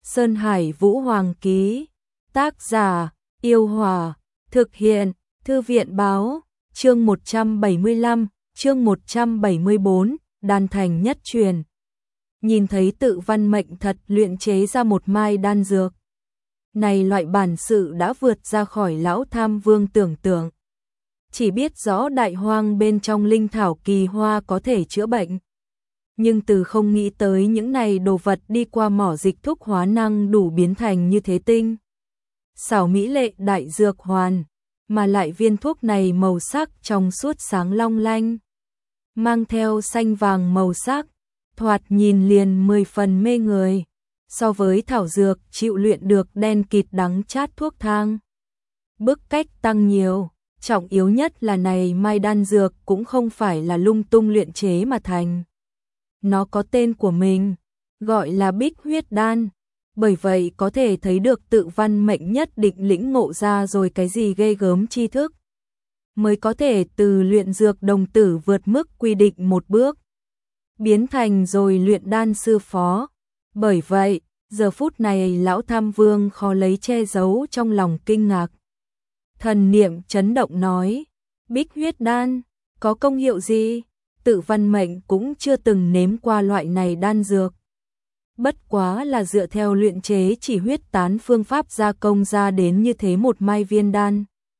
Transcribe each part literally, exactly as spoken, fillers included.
Sơn Hải Vũ Hoàng ký. Tác giả, Yêu Hòa. Thực hiện, Thư viện báo. Chương một trăm bảy mươi lăm, chương một trăm bảy mươi bốn, đan thành nhất truyền. Nhìn thấy tự văn mệnh thật luyện chế ra một mai đan dược. Này loại bản sự đã vượt ra khỏi lão tham vương tưởng tượng. Chỉ biết rõ đại hoang bên trong linh thảo kỳ hoa có thể chữa bệnh. Nhưng từ không nghĩ tới những này đồ vật đi qua mỏ dịch thuốc hóa năng đủ biến thành như thế tinh. Xảo mỹ lệ đại dược hoàn, mà lại viên thuốc này màu sắc trong suốt sáng long lanh. Mang theo xanh vàng màu sắc, thoạt nhìn liền mười phần mê người. So với thảo dược chịu luyện được đen kịt đắng chát thuốc thang. Bức cách tăng nhiều, trọng yếu nhất là này mai đan dược cũng không phải là lung tung luyện chế mà thành. Nó có tên của mình, gọi là Bích Huyết Đan, bởi vậy có thể thấy được tự văn mệnh nhất định lĩnh ngộ ra rồi cái gì ghê gớm tri thức. Mới có thể từ luyện dược đồng tử vượt mức quy định một bước, biến thành rồi luyện đan sư phó. Bởi vậy, giờ phút này lão tham vương khó lấy che giấu trong lòng kinh ngạc. Thần niệm chấn động nói, Bích Huyết Đan, có công hiệu gì? Tự văn mệnh cũng chưa từng nếm qua loại này đan dược. Bất quá là dựa theo luyện chế chỉ huyết tán phương pháp gia công ra đến như thế một mai viên đan.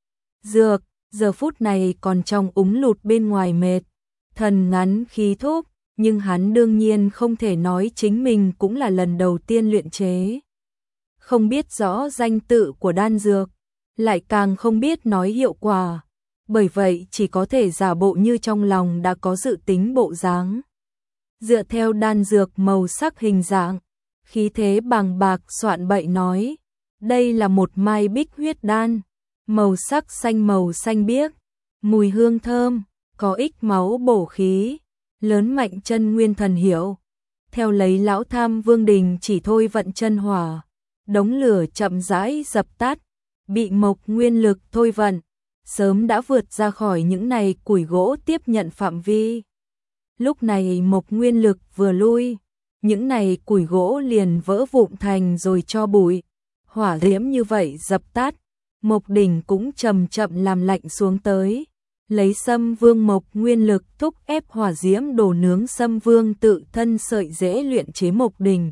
Dược, giờ phút này còn trong úng lụt bên ngoài mệt, thần ngắn khí thúc, nhưng hắn đương nhiên không thể nói chính mình cũng là lần đầu tiên luyện chế. Không biết rõ danh tự của đan dược, lại càng không biết nói hiệu quả. Bởi vậy chỉ có thể giả bộ như trong lòng đã có dự tính bộ dáng. Dựa theo đan dược màu sắc hình dạng, khí thế bàng bạc soạn bậy nói, đây là một mai bích huyết đan, màu sắc xanh màu xanh biếc, mùi hương thơm, có ích máu bổ khí, lớn mạnh chân nguyên thần hiệu. Theo lấy lão tham vương đình chỉ thôi vận chân hỏa, đống lửa chậm rãi dập tắt, bị mộc nguyên lực thôi vận. Sớm đã vượt ra khỏi những này củi gỗ tiếp nhận phạm vi. Lúc này mộc nguyên lực vừa lui, những này củi gỗ liền vỡ vụn thành rồi cho bụi. Hỏa diễm như vậy dập tắt, mộc đỉnh cũng chậm chậm làm lạnh xuống tới. Lấy Sâm Vương mộc nguyên lực thúc ép hỏa diễm đổ nướng Sâm Vương tự thân sợi dễ luyện chế mộc đỉnh.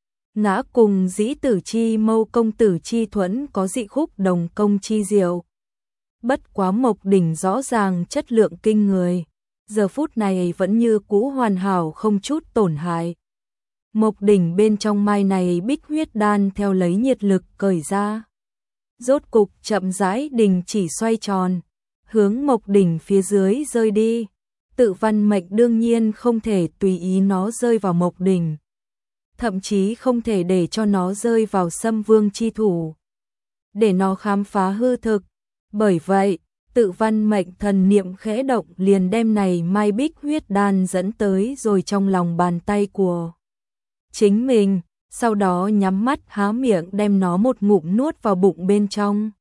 Ngã cùng dĩ tử chi mâu công tử chi thuẫn có dị khúc đồng công chi diệu. Bất quá mộc đỉnh rõ ràng chất lượng kinh người, giờ phút này vẫn như cũ hoàn hảo không chút tổn hại. Mộc đỉnh bên trong mai này bích huyết đan theo lấy nhiệt lực cởi ra. Rốt cục chậm rãi đỉnh chỉ xoay tròn, hướng mộc đỉnh phía dưới rơi đi. Tự văn mệnh đương nhiên không thể tùy ý nó rơi vào mộc đỉnh. Thậm chí không thể để cho nó rơi vào Sâm Vương chi thủ. Để nó khám phá hư thực. Bởi vậy, tự văn mệnh thần niệm khẽ động liền đem này mai bích huyết đan dẫn tới rồi trong lòng bàn tay của chính mình, sau đó nhắm mắt há miệng đem nó một ngụm nuốt vào bụng bên trong.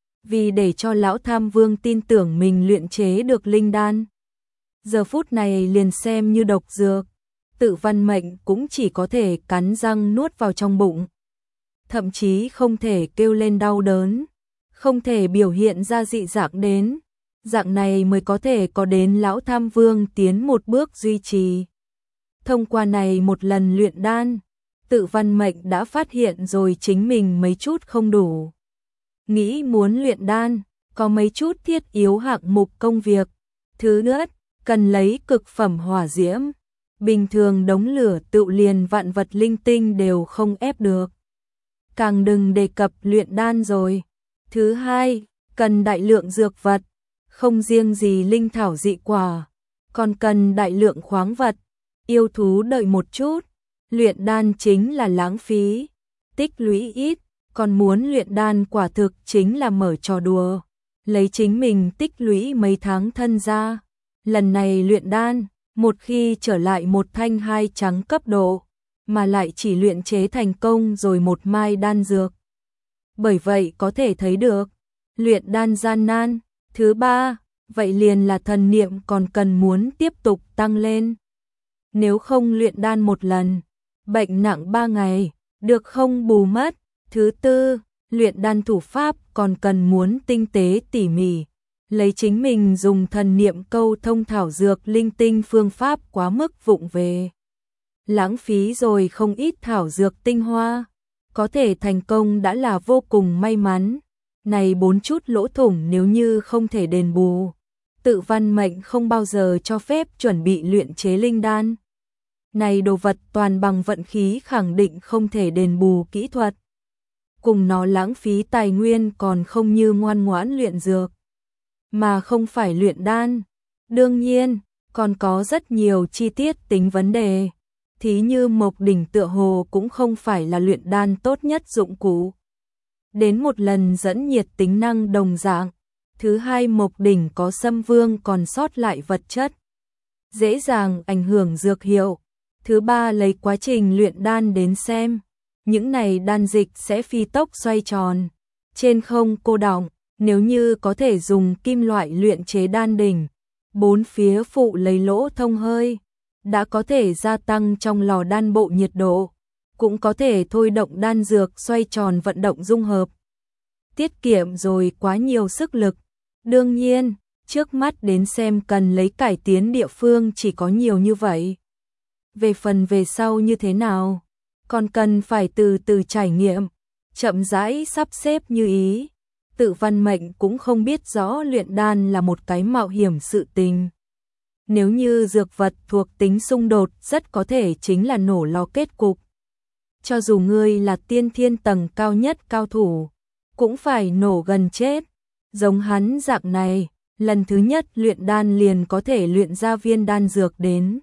Vì để cho lão tham vương tin tưởng mình luyện chế được linh đan. Giờ phút này liền xem như độc dược, tự văn mệnh cũng chỉ có thể cắn răng nuốt vào trong bụng. Thậm chí không thể kêu lên đau đớn. Không thể biểu hiện ra dị dạng đến, dạng này mới có thể có đến lão tham vương tiến một bước duy trì. Thông qua này một lần luyện đan, tự văn mệnh đã phát hiện rồi chính mình mấy chút không đủ. Nghĩ muốn luyện đan, có mấy chút thiết yếu hạng mục công việc. Thứ nhất, cần lấy cực phẩm hỏa diễm. Bình thường đống lửa tự liền vạn vật linh tinh đều không ép được. Càng đừng đề cập luyện đan rồi. Thứ hai, cần đại lượng dược vật, không riêng gì linh thảo dị quả, còn cần đại lượng khoáng vật. Yêu thú đợi một chút, luyện đan chính là lãng phí, tích lũy ít, còn muốn luyện đan quả thực chính là mở trò đùa, lấy chính mình tích lũy mấy tháng thân ra. Lần này luyện đan, một khi trở lại một thanh hai trắng cấp độ, mà lại chỉ luyện chế thành công rồi một mai đan dược. Bởi vậy có thể thấy được, luyện đan gian nan. Thứ ba, vậy liền là thần niệm còn cần muốn tiếp tục tăng lên. Nếu không luyện đan một lần, bệnh nặng ba ngày, được không bù mất. Thứ tư, luyện đan thủ pháp còn cần muốn tinh tế tỉ mỉ. Lấy chính mình dùng thần niệm câu thông thảo dược linh tinh phương pháp quá mức vụng về. Lãng phí rồi không ít thảo dược tinh hoa. Có thể thành công đã là vô cùng may mắn. Này bốn chút lỗ thủng nếu như không thể đền bù, Tự Văn Mệnh không bao giờ cho phép chuẩn bị luyện chế linh đan. Này đồ vật toàn bằng vận khí khẳng định không thể đền bù kỹ thuật. Cùng nó lãng phí tài nguyên còn không như ngoan ngoãn luyện dược, mà không phải luyện đan. Đương nhiên, còn có rất nhiều chi tiết tính vấn đề. Thí như Mộc Đỉnh tựa hồ cũng không phải là luyện đan tốt nhất dụng cụ. Đến một lần dẫn nhiệt tính năng đồng dạng. Thứ hai, Mộc Đỉnh có Sâm Vương còn sót lại vật chất, dễ dàng ảnh hưởng dược hiệu. Thứ ba, lấy quá trình luyện đan đến xem. Những này đan dịch sẽ phi tốc xoay tròn, trên không cô đọng. Nếu như có thể dùng kim loại luyện chế đan đỉnh, bốn phía phụ lấy lỗ thông hơi, đã có thể gia tăng trong lò đan bộ nhiệt độ, cũng có thể thôi động đan dược xoay tròn vận động dung hợp. Tiết kiệm rồi quá nhiều sức lực. Đương nhiên, trước mắt đến xem cần lấy cải tiến địa phương chỉ có nhiều như vậy. Về phần về sau như thế nào, còn cần phải từ từ trải nghiệm, chậm rãi sắp xếp như ý. Tự Văn Mệnh cũng không biết rõ luyện đan là một cái mạo hiểm sự tình. Nếu như dược vật thuộc tính xung đột rất có thể chính là nổ lò kết cục. Cho dù ngươi là tiên thiên tầng cao nhất cao thủ, cũng phải nổ gần chết. Giống hắn dạng này, lần thứ nhất luyện đan liền có thể luyện ra viên đan dược đến.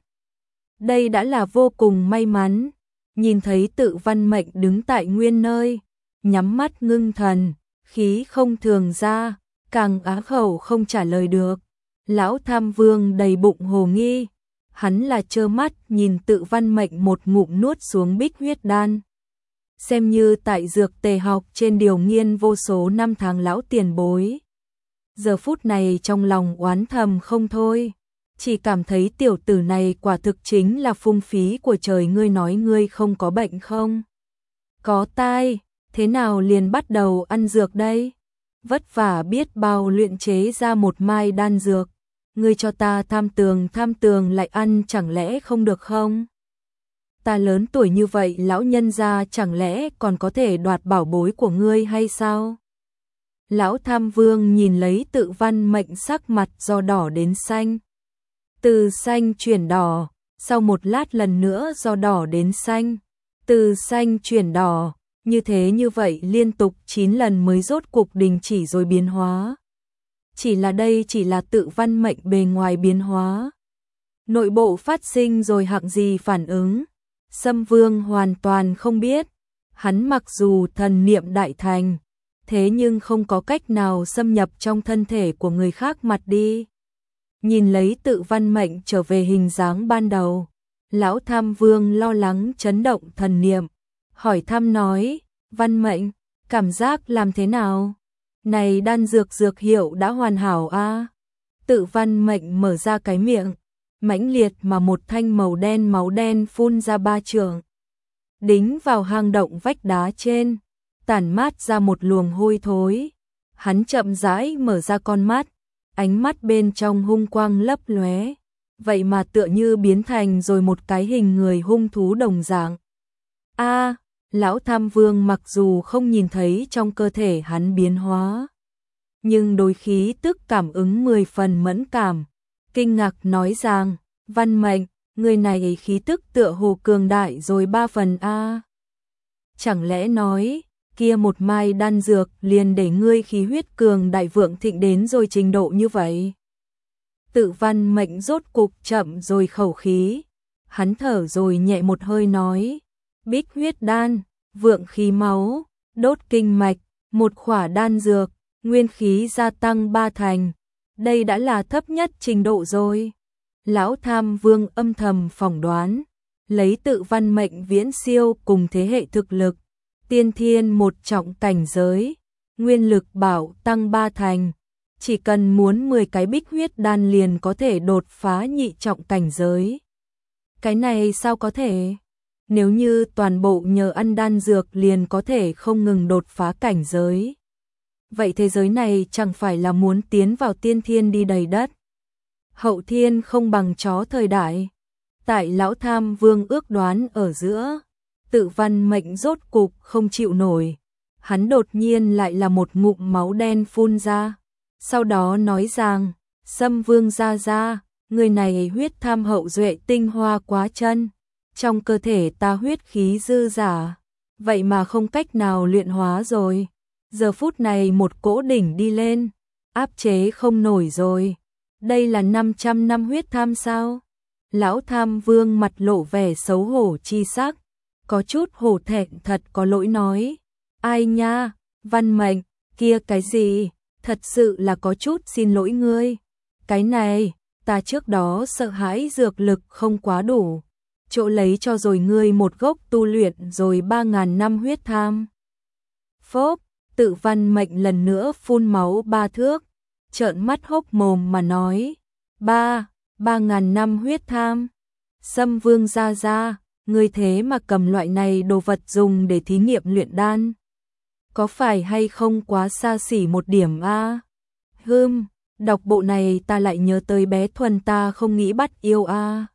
Đây đã là vô cùng may mắn. Nhìn thấy Tự Văn Mệnh đứng tại nguyên nơi, nhắm mắt ngưng thần, khí không thường ra, càng á khẩu không trả lời được. Lão Tham Vương đầy bụng hồ nghi, hắn là trơ mắt nhìn Tự Văn Mệnh một ngụm nuốt xuống bích huyết đan. Xem như tại dược tề học trên điều nghiên vô số năm tháng lão tiền bối. Giờ phút này trong lòng oán thầm không thôi, chỉ cảm thấy tiểu tử này quả thực chính là phung phí của trời. Ngươi nói ngươi không có bệnh không? Có tai, thế nào liền bắt đầu ăn dược đây? Vất vả biết bao luyện chế ra một mai đan dược, ngươi cho ta tham tường tham tường lại ăn chẳng lẽ không được không? Ta lớn tuổi như vậy lão nhân gia chẳng lẽ còn có thể đoạt bảo bối của ngươi hay sao? Lão Tham Vương nhìn lấy Tự Văn Mệnh sắc mặt do đỏ đến xanh, từ xanh chuyển đỏ, sau một lát lần nữa do đỏ đến xanh, từ xanh chuyển đỏ, như thế như vậy liên tục chín lần mới rốt cục đình chỉ rồi biến hóa. Chỉ là đây chỉ là Tự Văn Mệnh bề ngoài biến hóa, nội bộ phát sinh rồi hạng gì phản ứng, Sâm Vương hoàn toàn không biết. Hắn mặc dù thần niệm đại thành, thế nhưng không có cách nào xâm nhập trong thân thể của người khác mặt đi. Nhìn lấy Tự Văn Mệnh trở về hình dáng ban đầu, Lão Tham Vương lo lắng chấn động thần niệm, hỏi thăm nói, Văn Mệnh, cảm giác làm thế nào? Này đan dược dược hiệu đã hoàn hảo a à? Tự Văn Mệnh mở ra cái miệng, mãnh liệt mà một thanh màu đen máu đen phun ra ba trượng, đính vào hang động vách đá trên, tản mát ra một luồng hôi thối. Hắn chậm rãi mở ra con mắt, ánh mắt bên trong hung quang lấp lóe, vậy mà tựa như biến thành rồi một cái hình người hung thú đồng dạng. A, à, Lão Tham Vương mặc dù không nhìn thấy trong cơ thể hắn biến hóa, nhưng đối khí tức cảm ứng mười phần mẫn cảm, kinh ngạc nói rằng, Văn Mệnh, người này khí tức tựa hồ cường đại rồi ba phần a. À. Chẳng lẽ nói, kia một mai đan dược liền để ngươi khí huyết cường đại vượng thịnh đến rồi trình độ như vậy? Tự Văn Mệnh rốt cục chậm rồi khẩu khí, hắn thở rồi nhẹ một hơi nói, bích huyết đan, vượng khí máu, đốt kinh mạch, một khỏa đan dược, nguyên khí gia tăng ba thành, đây đã là thấp nhất trình độ rồi. Lão Tham Vương âm thầm phỏng đoán, lấy Tự Văn Mệnh viễn siêu cùng thế hệ thực lực, tiên thiên một trọng cảnh giới, nguyên lực bảo tăng ba thành, chỉ cần muốn mười cái bích huyết đan liền có thể đột phá nhị trọng cảnh giới. Cái này sao có thể? nếu như toàn bộ nhờ ăn đan dược liền có thể không ngừng đột phá cảnh giới. Vậy thế giới này chẳng phải là muốn tiến vào tiên thiên đi đầy đất. Hậu thiên không bằng chó thời đại. Tại lão tham vương ước đoán ở giữa, Tự Văn Mệnh rốt cục không chịu nổi. Hắn đột nhiên lại là một ngụm máu đen phun ra. Sau đó nói rằng, Sâm Vương gia gia, người này huyết tham hậu duệ tinh hoa quá chân. Trong cơ thể ta huyết khí dư giả, vậy mà không cách nào luyện hóa rồi. Giờ phút này một cỗ đỉnh đi lên, áp chế không nổi rồi. Đây là năm trăm năm huyết tham sao? Lão Tham Vương mặt lộ vẻ xấu hổ chi sắc, có chút hổ thẹn thật có lỗi nói. Ai nha, Văn Mệnh, kia cái gì, thật sự là có chút xin lỗi ngươi. Cái này, ta trước đó sợ hãi dược lực không quá đủ, chỗ lấy cho rồi ngươi một gốc tu luyện rồi ba ngàn năm huyết tham. Phốp, Tự Văn Mệnh lần nữa phun máu ba thước, trợn mắt hốc mồm mà nói. Ba, ba ngàn năm huyết tham. Sâm Vương gia gia, ngươi thế mà cầm loại này đồ vật dùng để thí nghiệm luyện đan. Có phải hay không quá xa xỉ một điểm a? À? Hừm, đọc bộ này ta lại nhớ tới bé Thuần ta không nghĩ bắt yêu a. À.